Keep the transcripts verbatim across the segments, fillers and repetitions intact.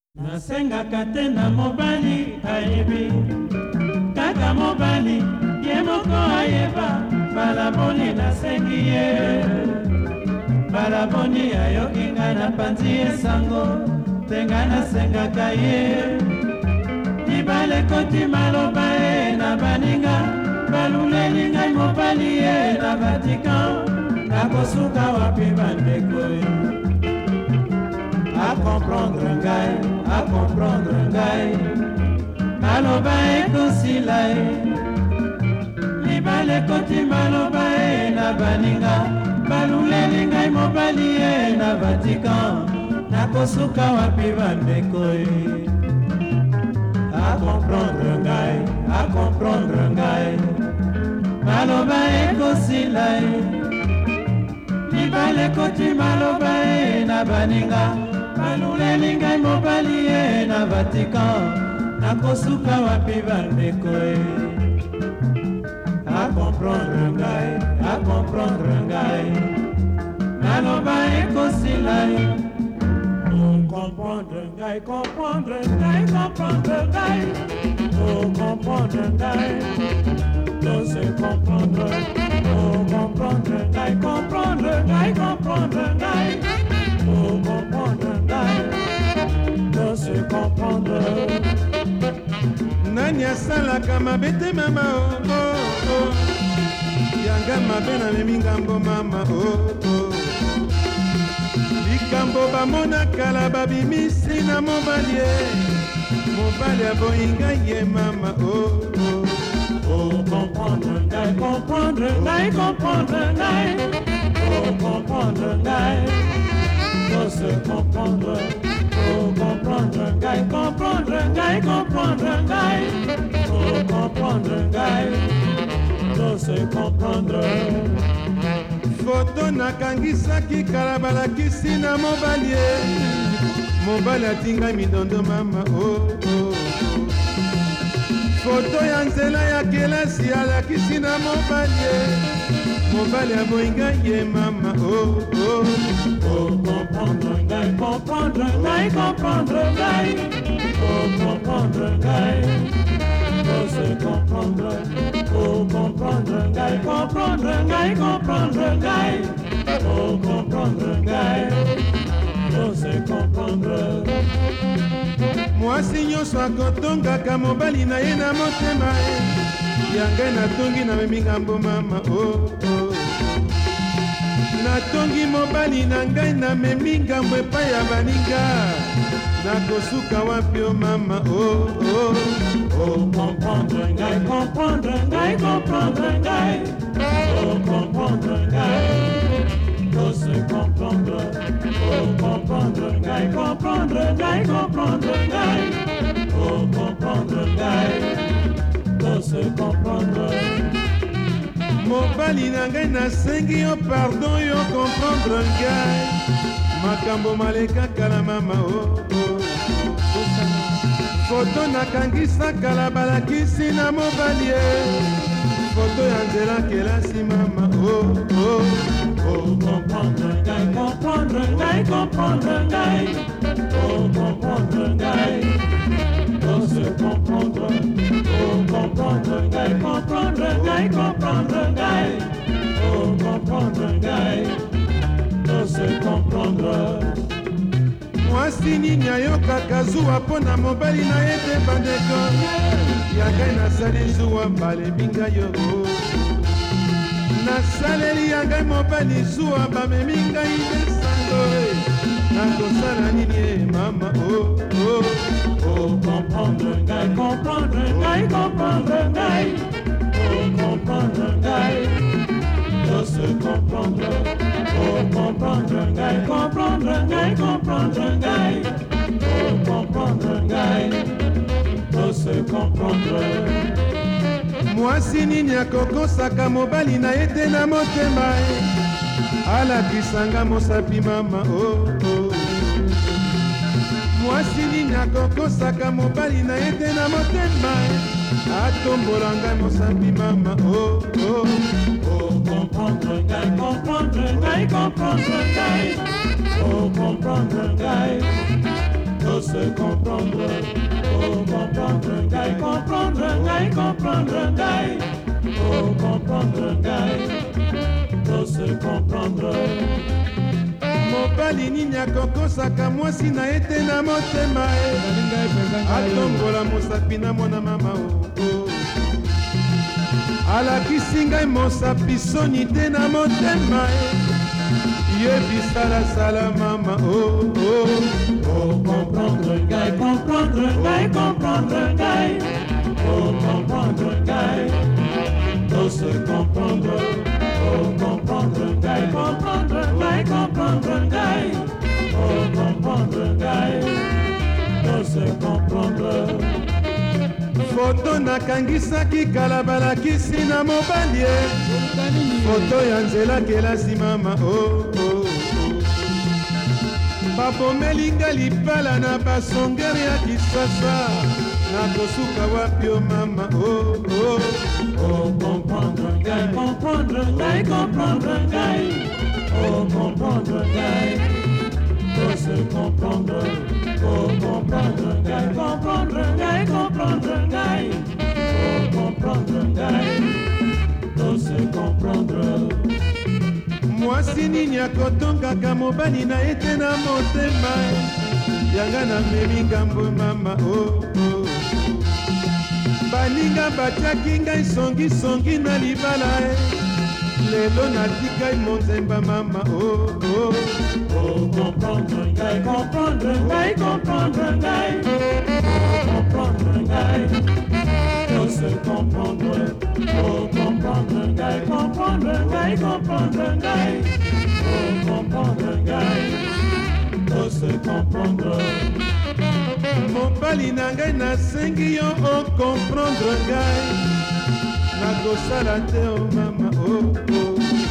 Nasengaka te na mobali ayebi, kaka mobali ye moko ayeba. Balaboni nasengi ye, balaboni ayoki ngai napanzi esango, te ngai nasengaka ye. Libala ekoti maloba ye na baninga, baluleli ngai mobali ye na Vatican. Nakosuka wapi bandeko ye? A comprendre ngai, a comprendre ngai, maloba ekosila ye. Libala ekoti maloba ye na baninga, baluleli ngai mobali ye na Vatican. Nakosuka wapi bandeko ye? A comprendre ngai, a comprendre ngai, maloba ekosila ye. Libala ekoti maloba ye na baninga, baluleli ngai mobali ye na Vatican. Nakosuka wapi bandeko ye? A comprendre ngai, a comprendre ngai, maloba ekosila ye. Comprendre ngai, comprendre ngai, comprendre ngai, oh comprendre ngai, tout se comprendre, oh comprendre ngai, comprendre ngai, comprendre ngai, oh comprendre ngai, tout se comprendre. Nani asalaka mabe te mama oh oh oh, yanga mabe na memi ngambo mama oh oh. Likambo bamona kala babimisi na mobali ye, mobali aboyi ngai ye mama oh oh. Oh comprendre ngai, comprendre ngai, comprendre ngai, oh comprendre ngai, tout se comprendre. Oh comprendre ngai, comprendre ngai, comprendre ngai, oh comprendre ngai, tout se comprendre. Foto nakangisaki kala balakisi na mobali ye, mobali atinga midondo mama oh oh. Foto ya nzela ya kelasi alakisi na mobali ye, mobali aboyi ngai ye mama oh oh. Oh comprendre ngai, comprendre ngai, comprendre ngai, oh comprendre ngai, tout se comprendre. Oh comprendre ngai, comprendre ngai, comprendre ngai, oh comprendre ngai, tout se comprendre. Mwasi nyonso akotongaka mobali na ye na motema ye, ya ngai natongi na memi ngambo mama oh oh. Natongi mobali na ngai na memi ngambo epai ya baninga, nakosuka wapi o mama oh oh. Oh comprendre ngai, comprendre ngai, comprendre ngai, oh comprendre ngai, tout se comprendre. Oh comprendre ngai, comprendre ngai, comprendre ngai, oh comprendre ngai, tout se comprendre. Mobali na ngai nasengi yo pardon yo comprendre ngai, makambo malekaka na mama oh oh. Foto nakangisa kala balakisi na mobali ye, foto ya nzela kelasi mama oh oh. Oh comprendre ngai, comprendre ngai, comprendre ngai, oh comprendre ngai, tout se comprendre. Oh comprendre ngai, comprendre ngai, comprendre ngai, oh comprendre ngai, tout se comprendre. Mwasi nini ayokaka zuwa mpo na mobali na ye te bandeko, ya ngai nasali zuwa balebi ngai yo, nasaleli ya ngai mobali zuwa bamemi ngai besango, nakosala nini ye mama oh oh. Oh comprendre ngai, comprendre ngai, comprendre ngai, oh comprendre ngai, tout se comprendre. Oh comprendre ngai, comprendre ngai, comprendre ngai, oh comprendre ngai, tout se comprendre. Mwasi nini akokosaka mobali na ye te na motema ye, alakisanga mosapi mama oh oh. Mwasi nini akokosaka mobali na ye te na motema ye, atombola ngai mosapi mama oh oh. Oh comprendre ngai, comprendre ngai, comprendre ngai, oh comprendre ngai, faut se comprendre, faut comprendre ngai, comprendre ngai, comprendre ngai, faut comprendre ngai, faut se comprendre. mobali nini akokosaka mwasi na ye te na motema ye atombola mosapi na mwana mama oo alakisi ngai mosapi soni te na motema ye yebisalasala mama oo faut comprendre ngai, comprendre ngai, comprendre ngai, faut comprendre ngai, faut se comprendre, faut comprendre ngai, comprendre ngai, comprendre ngai, faut comprendre ngai, faut se comprendre. foto nakangisaki kala balakisi na mobali ye foto ya nzela kelasi mama oo babomeli nga libala na basongere ya kisasa nakosuka wapi o mama oo faut comprendre ngai, comprendre ngai, comprendre ngai, faut comprendre ngai, faut se comprendre, faut comprendre ngai, comprendre ngai, comprendre ngai, faut comprendre ngai, faut se comprendre. mwasi nini akotongaka mobali na ye te na motema yanga namemi ngambo mama oo baninga batiaki ngai songisongi na libala e lelo natikai monzemba mama oo faut comprendre ngai, comprendre ngai, comprendre ngai, faut comprendre ngai, faut se comprendre, faut comprendre ngai, comprendre ngai, comprendre ngai, faut comprendre ngai, faut se comprendre. mobali na ngai nasengi yo okomprendre ngai nakosala te o mama oo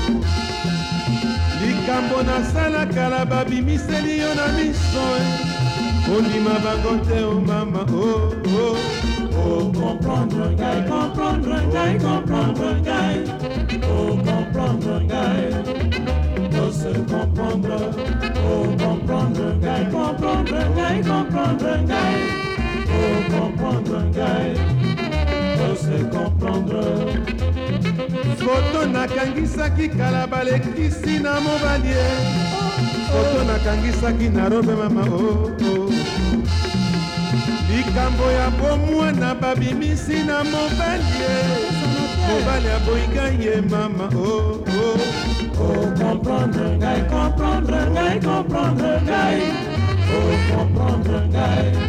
likambo nasala kala babimiseli yo na miso ondima bango te o mama oo faut comprendre ngai, comprendre ngai, comprendre ngai, faut comprendre ngai, faut se comprendre, faut comprendre ngai, comprendre ngai, comprendre ngai, faut comprendre ngai, faut se comprendre. foto nakangisaki kala balekisi na mobali ye foto nakangisaki na robe mama oo likambo ya bomwana babimisi na mobali ye mobali aboyinga ye mama oo faut comprendre ngai, comprendre ngai, comprendre ngai, faut comprendre ngai.